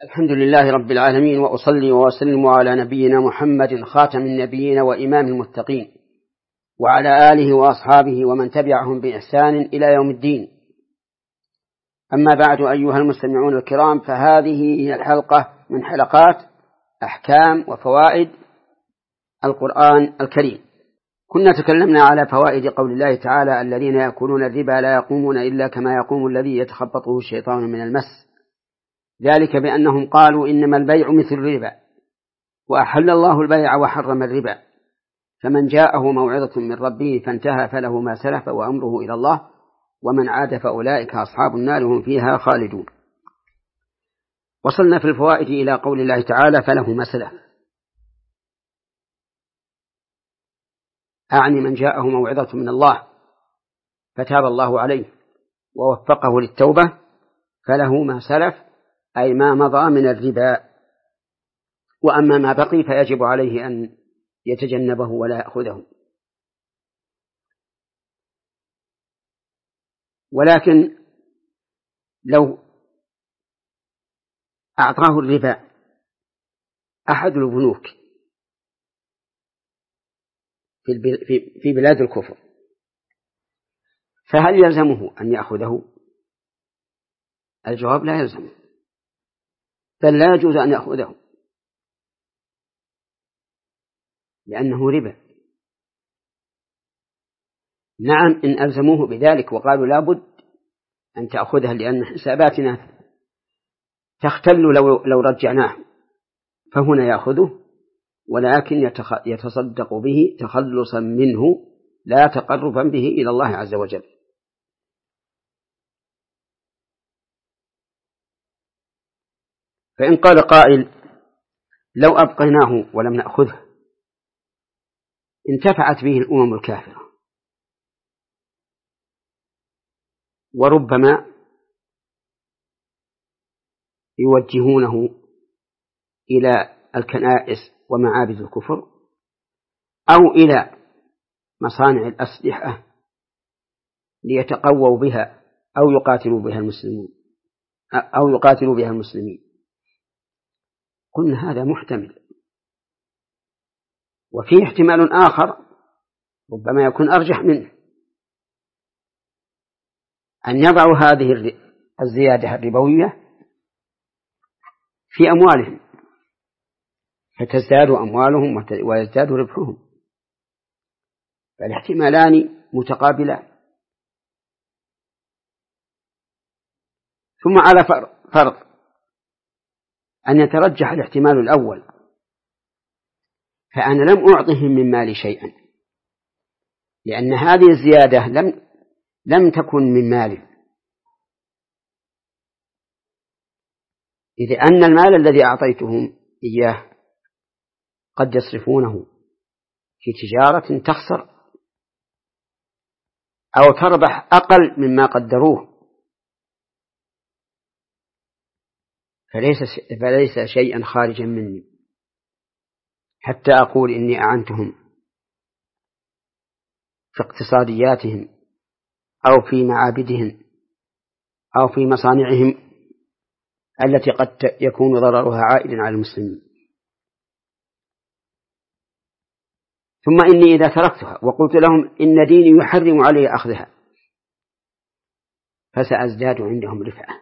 الحمد لله رب العالمين، وأصلي وأسلم على نبينا محمد خاتم النبيين وإمام المتقين، وعلى آله وأصحابه ومن تبعهم بإحسان إلى يوم الدين. أما بعد، أيها المستمعون الكرام، فهذه هي الحلقة من حلقات أحكام وفوائد القرآن الكريم. كنا تكلمنا على فوائد قول الله تعالى: الذين يأكلون الربا لا يقومون إلا كما يقوم الذي يتخبطه الشيطان من المس، ذلك بأنهم قالوا إنما البيع مثل الربا، وأحل الله البيع وحرم الربا، فمن جاءه موعظة من ربه فانتهى فله ما سلف وأمره إلى الله، ومن عاد فأولئك أصحاب النار هم فيها خالدون. وصلنا في الفوائد إلى قول الله تعالى: فله ما سلف، أعني من جاءه موعظة من الله فتاب الله عليه ووفقه للتوبة، فله ما سلف أي ما مضى من الربا، وأما ما بقي فيجب عليه أن يتجنبه ولا يأخذه. ولكن لو أعطاه الربا أحد البنوك في بلاد الكفر، فهل يلزمه أن يأخذه؟ الجواب: لا يلزمه، بل لا يجوز أن يأخذه، لأنه ربا. نعم، إن ألزموه بذلك وقالوا لابد أن تأخذها لأن حساباتنا تختل لو رجعناه، فهنا يأخذه، ولكن يتصدق به تخلصا منه لا تقربا به إلى الله عز وجل. فإن قال قائل: لو أبقيناه ولم نأخذه انتفعت به الأمم الكافرة، وربما يوجهونه إلى الكنائس ومعابد الكفر أو إلى مصانع الأسلحة ليتقووا بها أو يقاتلوا بها المسلمين. قلنا هذا محتمل، وفيه احتمال آخر ربما يكون أرجح منه، أن يضعوا هذه الزيادة الربوية في أموالهم فتزداد أموالهم ويزداد ربحهم، فالاحتمالان متقابلان. ثم على فرض أن يترجح الاحتمال الأول، فأنا لم أعطهم من مالي شيئا، لأن هذه الزيادة لم تكن من مالي، إذ أن المال الذي أعطيتهم إياه قد يصرفونه في تجارة تخسر أو تربح أقل مما قدروه، فليس شيئا خارجا مني حتى أقول إني أعنتهم في اقتصادياتهم أو في معابدهم أو في مصانعهم التي قد يكون ضررها عائدا على المسلمين. ثم إني إذا تركتها وقلت لهم إن ديني يحرم علي أخذها فسأزداد عندهم رفعة،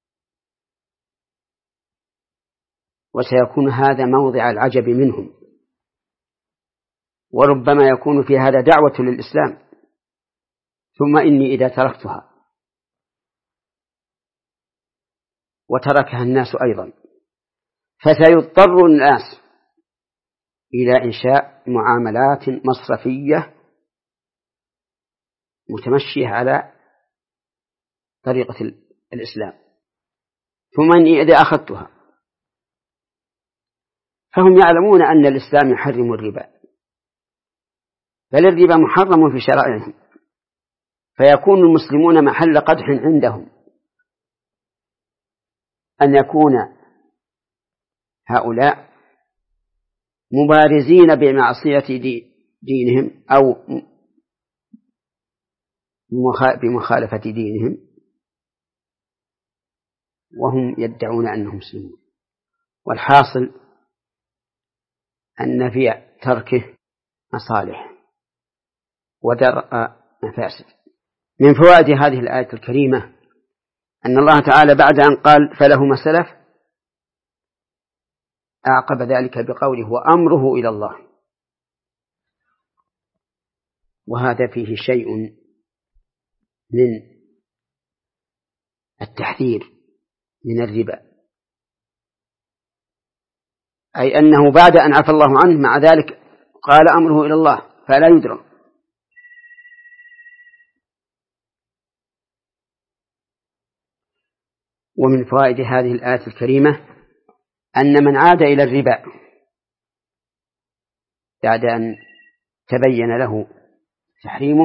وسيكون هذا موضع العجب منهم، وربما يكون في هذا دعوة للإسلام. ثم إني إذا تركتها وتركها الناس أيضا فسيضطر الناس إلى إنشاء معاملات مصرفية متمشية على طريقة الإسلام. ثم إني إذا أخذتها فهم يعلمون أن الإسلام يحرم الربا، بل الربا محرم في شرائعهم، فيكون المسلمون محل قدح عندهم أن يكون هؤلاء مبارزين بمعصية دينهم أو بمخالفة دينهم وهم يدعون أنهم مسلمون. والحاصل أن في تركه مصالح ودرء مفاسد. من فوائد هذه الآية الكريمة أن الله تعالى بعد أن قال فله ما سلف أعقب ذلك بقوله وأمره إلى الله، وهذا فيه شيء من التحذير من الربا، أي أنه بعد أن عفى الله عنه مع ذلك قال أمره إلى الله فلا يدرى. ومن فوائد هذه الآية الكريمة أن من عاد إلى الربا بعد أن تبين له تحريمه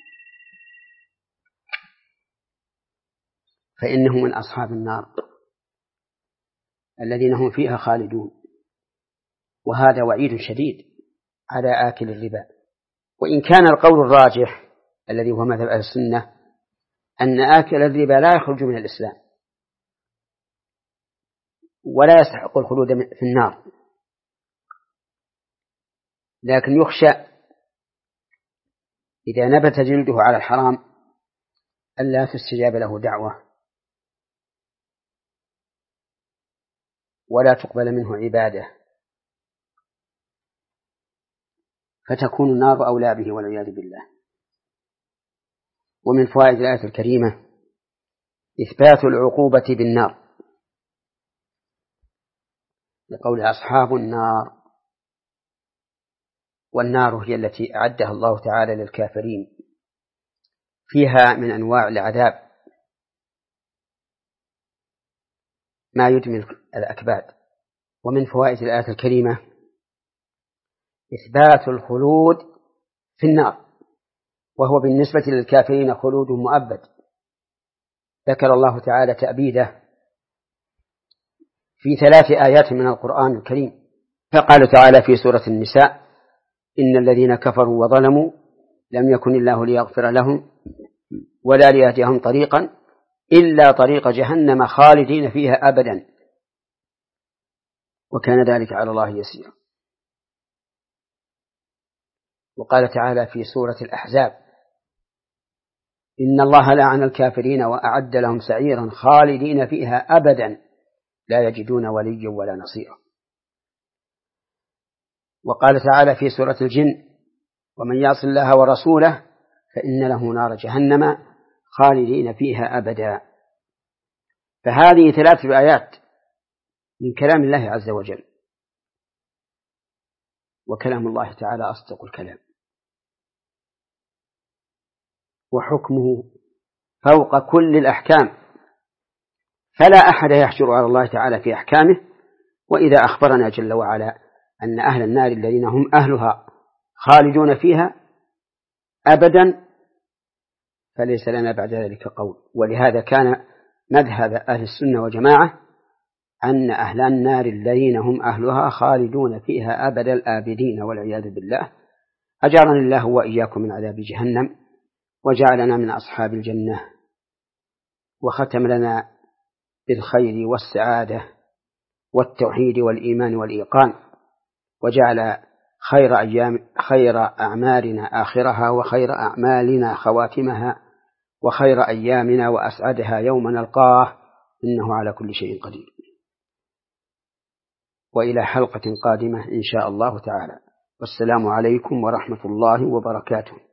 فإنه من أصحاب النار الذين هم فيها خالدون، وهذا وعيد شديد على آكل الربا. وإن كان القول الراجح الذي هو مذهب أهل السنة أن آكل الربا لا يخرج من الإسلام ولا يستحق الخلود في النار، لكن يخشى إذا نبت جلده على الحرام ألا تستجاب له دعوة ولا تقبل منه عبادة فتكون النار أولى به والعياذ بالله. ومن فوائد الآية الكريمة إثبات العقوبة بالنار لقول أصحاب النار، والنار هي التي أعدها الله تعالى للكافرين، فيها من أنواع العذاب ما يدمي الأكباد. ومن فوائد الآية الكريمة إثبات الخلود في النار، وهو بالنسبة للكافرين خلود مؤبد. ذكر الله تعالى تأبيده في 3 آيات من القرآن الكريم، فقال تعالى في سورة النساء إن الذين كفروا وظلموا لم يكن الله ليغفر لهم ولا ليهديهم طريقا إلا طريق جهنم خالدين فيها أبدا وكان ذلك على الله يسيرا. وقال تعالى في سورة الأحزاب إن الله لعن الكافرين وأعد لهم سعيرا خالدين فيها أبدا لا يجدون وليا ولا نصيرا. وقال تعالى في سورة الجن ومن يعص الله ورسوله فإن له نار جهنم خالدين فيها أبدا. فهذه 3 آيات من كلام الله عز وجل، وكلام الله تعالى أصدق الكلام، وحكمه فوق كل الأحكام، فلا أحد يحجر على الله تعالى في أحكامه. وإذا أخبرنا جل وعلا أن أهل النار الذين هم أهلها خالدون فيها أبدا فليس لنا بعد ذلك قول. ولهذا كان مذهب أهل السنة وجماعة أن أهل النار الذين هم أهلها خالدون فيها أبد الآبدين والعياذ بالله. أجارنا الله وإياكم من عذاب جهنم وجعلنا من أصحاب الجنة، وختم لنا بالخير والسعادة والتوحيد والإيمان والإيقان، وجعل خير أعمالنا آخرها وخير أعمالنا خواتمها وخير أيامنا وأسعدها يوم نلقاه إنه على كل شيء قدير. وإلى حلقة قادمة إن شاء الله تعالى، والسلام عليكم ورحمة الله وبركاته.